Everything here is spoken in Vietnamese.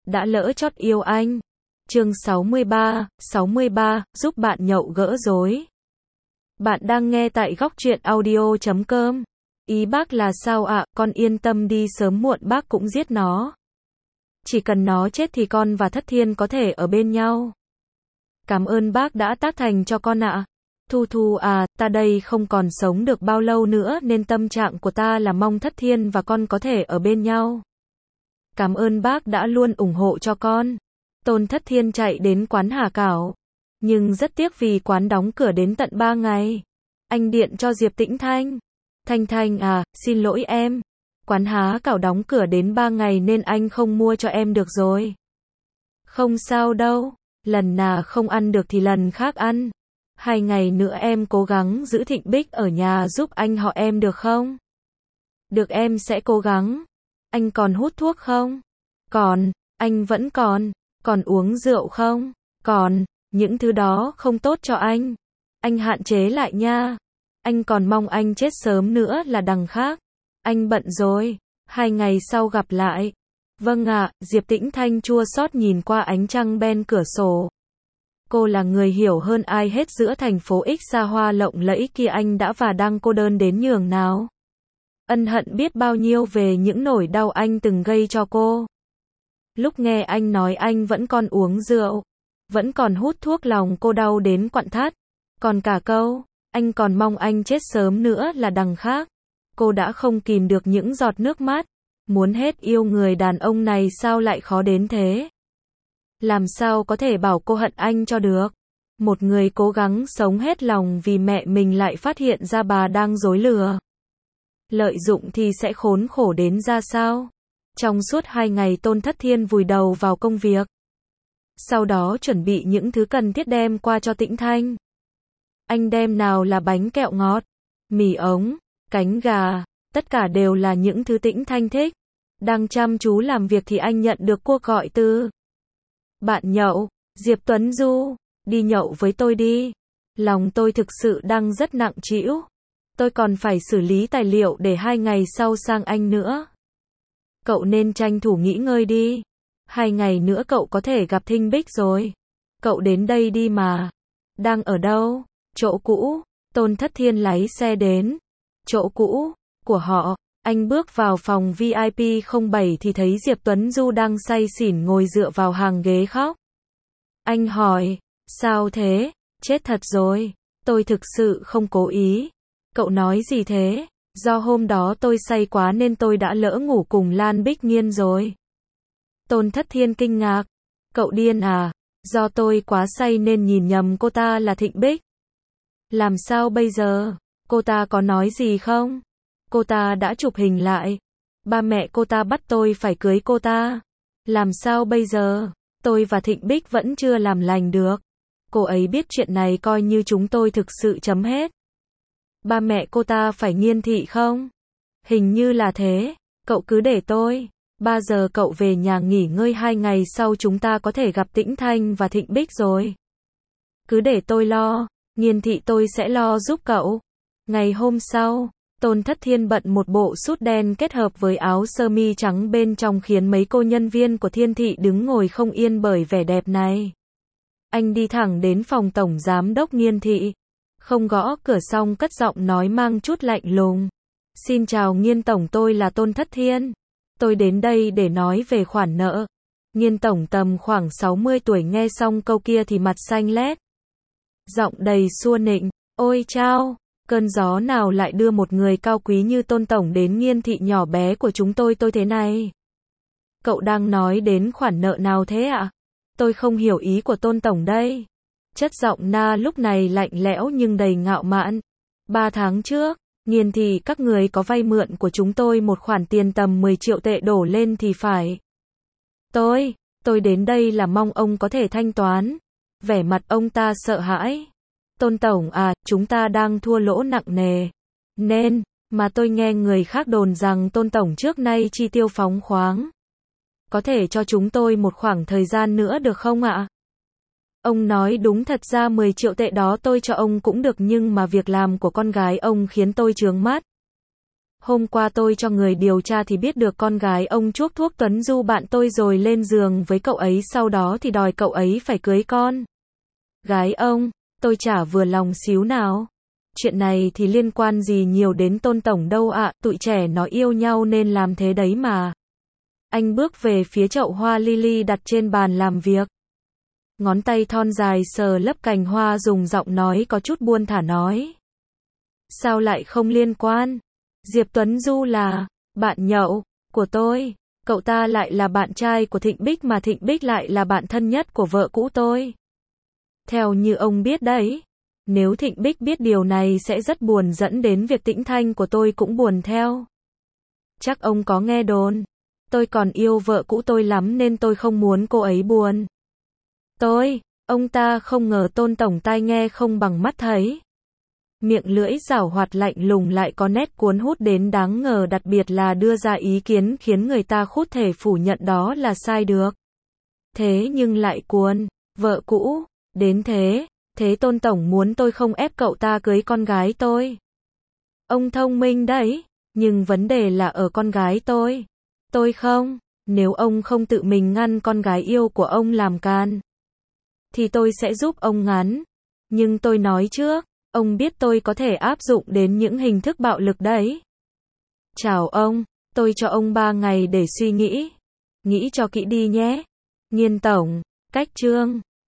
đã lỡ chót yêu anh. Chương 63, giúp bạn nhậu gỡ rối. Bạn đang nghe tại góc truyện audio.com. Ý bác là sao ạ? Con yên tâm đi, sớm muộn bác cũng giết nó. Chỉ cần nó chết thì con và Thất Thiên có thể ở bên nhau. Cảm ơn bác đã tác thành cho con ạ. Thu Thu à, ta đây không còn sống được bao lâu nữa nên tâm trạng của ta là mong Thất Thiên và con có thể ở bên nhau. Cảm ơn bác đã luôn ủng hộ cho con. Tôn Thất Thiên chạy đến quán Hà Cảo. Nhưng rất tiếc vì quán đóng cửa đến tận 3 ngày. Anh điện cho Diệp Tĩnh Thanh. Thanh à, xin lỗi em. Quán Hà Cảo đóng cửa đến 3 ngày nên anh không mua cho em được rồi. Không sao đâu. Lần nào không ăn được thì lần khác ăn. 2 ngày nữa em cố gắng giữ Thịnh Bích ở nhà giúp anh họ em được không? Được, em sẽ cố gắng. Anh còn hút thuốc không? Còn, anh vẫn còn. Còn uống rượu không? Còn, những thứ đó không tốt cho anh. Anh hạn chế lại nha. Anh còn mong anh chết sớm nữa là đằng khác. Anh bận rồi. 2 ngày sau gặp lại. Vâng ạ, Diệp Tĩnh Thanh chua xót nhìn qua ánh trăng bên cửa sổ. Cô là người hiểu hơn ai hết giữa thành phố X xa hoa lộng lẫy kia anh đã và đang cô đơn đến nhường nào. Ân hận biết bao nhiêu về những nỗi đau anh từng gây cho cô. Lúc nghe anh nói anh vẫn còn uống rượu, vẫn còn hút thuốc, lòng cô đau đến quặn thắt. Còn cả câu, anh còn mong anh chết sớm nữa là đằng khác. Cô đã không kìm được những giọt nước mắt. Muốn hết yêu người đàn ông này sao lại khó đến thế? Làm sao có thể bảo cô hận anh cho được? Một người cố gắng sống hết lòng vì mẹ mình lại phát hiện ra bà đang dối lừa. Lợi dụng thì sẽ khốn khổ đến ra sao? Trong suốt 2 ngày Tôn Thất Thiên vùi đầu vào công việc. Sau đó chuẩn bị những thứ cần thiết đem qua cho Tĩnh Thanh. Anh đem nào là bánh kẹo ngọt, mì ống, cánh gà, tất cả đều là những thứ Tĩnh Thanh thích. Đang chăm chú làm việc thì anh nhận được cuộc gọi từ bạn nhậu, Diệp Tuấn Du, đi nhậu với tôi đi. Lòng tôi thực sự đang rất nặng trĩu. Tôi còn phải xử lý tài liệu để 2 ngày sau sang anh nữa. Cậu nên tranh thủ nghỉ ngơi đi. 2 ngày nữa cậu có thể gặp Thinh Bích rồi. Cậu đến đây đi mà. Đang ở đâu? Chỗ cũ. Tôn Thất Thiên lái xe đến chỗ cũ của họ. Anh bước vào phòng VIP 07 thì thấy Diệp Tuấn Du đang say xỉn ngồi dựa vào hàng ghế khóc. Anh hỏi, sao thế? Chết thật rồi. Tôi thực sự không cố ý. Cậu nói gì thế? Do hôm đó tôi say quá nên tôi đã lỡ ngủ cùng Lan Bích Nghiên rồi. Tôn Thất Thiên kinh ngạc. Cậu điên à? Do tôi quá say nên nhìn nhầm cô ta là Thịnh Bích. Làm sao bây giờ? Cô ta có nói gì không? Cô ta đã chụp hình lại. Ba mẹ cô ta bắt tôi phải cưới cô ta. Làm sao bây giờ? Tôi và Thịnh Bích vẫn chưa làm lành được. Cô ấy biết chuyện này coi như chúng tôi thực sự chấm hết. Ba mẹ cô ta phải nghiên thị không? Hình như là thế. Cậu cứ để tôi. 3 giờ cậu về nhà nghỉ ngơi, 2 ngày sau chúng ta có thể gặp Tĩnh Thanh và Thịnh Bích rồi. Cứ để tôi lo. Nghiên thị tôi sẽ lo giúp cậu. Ngày hôm sau, Tôn Thất Thiên bận một bộ sút đen kết hợp với áo sơ mi trắng bên trong khiến mấy cô nhân viên của Thiên thị đứng ngồi không yên bởi vẻ đẹp này. Anh đi thẳng đến phòng tổng giám đốc Nghiên thị. Không gõ cửa xong cất giọng nói mang chút lạnh lùng. Xin chào Nghiên tổng, tôi là Tôn Thất Thiên. Tôi đến đây để nói về khoản nợ. Nghiên tổng tầm khoảng 60 tuổi nghe xong câu kia thì mặt xanh lét. Giọng đầy xua nịnh. Ôi chao, cơn gió nào lại đưa một người cao quý như Tôn tổng đến Nghiên thị nhỏ bé của chúng tôi thế này? Cậu đang nói đến khoản nợ nào thế ạ? Tôi không hiểu ý của Tôn tổng đây. Chất giọng na lúc này lạnh lẽo nhưng đầy ngạo mạn. 3 tháng trước, Nghiên thị các người có vay mượn của chúng tôi một khoản tiền tầm 10 triệu tệ đổ lên thì phải. Tôi đến đây là mong ông có thể thanh toán. Vẻ mặt ông ta sợ hãi. Tôn tổng à, chúng ta đang thua lỗ nặng nề. Nên, mà tôi nghe người khác đồn rằng Tôn tổng trước nay chi tiêu phóng khoáng. Có thể cho chúng tôi một khoảng thời gian nữa được không ạ? Ông nói đúng, thật ra 10 triệu tệ đó tôi cho ông cũng được nhưng mà việc làm của con gái ông khiến tôi chướng mắt. Hôm qua tôi cho người điều tra thì biết được con gái ông chuốc thuốc Tuấn Du bạn tôi rồi lên giường với cậu ấy, sau đó thì đòi cậu ấy phải cưới con gái ông. Tôi chả vừa lòng xíu nào. Chuyện này thì liên quan gì nhiều đến Tôn tổng đâu ạ, tụi trẻ nó yêu nhau nên làm thế đấy mà. Anh bước về phía chậu hoa lily đặt trên bàn làm việc. Ngón tay thon dài sờ lấp cành hoa, dùng giọng nói có chút buông thả nói. Sao lại không liên quan? Diệp Tuấn Du là bạn nhậu của tôi. Cậu ta lại là bạn trai của Thịnh Bích, mà Thịnh Bích lại là bạn thân nhất của vợ cũ tôi. Theo như ông biết đấy, nếu Thịnh Bích biết điều này sẽ rất buồn, dẫn đến việc Tĩnh Thanh của tôi cũng buồn theo. Chắc ông có nghe đồn. Tôi còn yêu vợ cũ tôi lắm nên tôi không muốn cô ấy buồn. Ông ta không ngờ Tôn tổng tai nghe không bằng mắt thấy. Miệng lưỡi giảo hoạt lạnh lùng lại có nét cuốn hút đến đáng ngờ, đặc biệt là đưa ra ý kiến khiến người ta không thể phủ nhận đó là sai được. Thế nhưng lại cuốn vợ cũ đến thế, Tôn tổng muốn tôi không ép cậu ta cưới con gái tôi. Ông thông minh đấy, nhưng vấn đề là ở con gái tôi. Tôi không, nếu ông không tự mình ngăn con gái yêu của ông làm can, thì tôi sẽ giúp ông ngắn. Nhưng tôi nói trước, ông biết tôi có thể áp dụng đến những hình thức bạo lực đấy. Chào ông, tôi cho ông 3 ngày để suy nghĩ. Nghĩ cho kỹ đi nhé. Nghiên tổng, cách chương.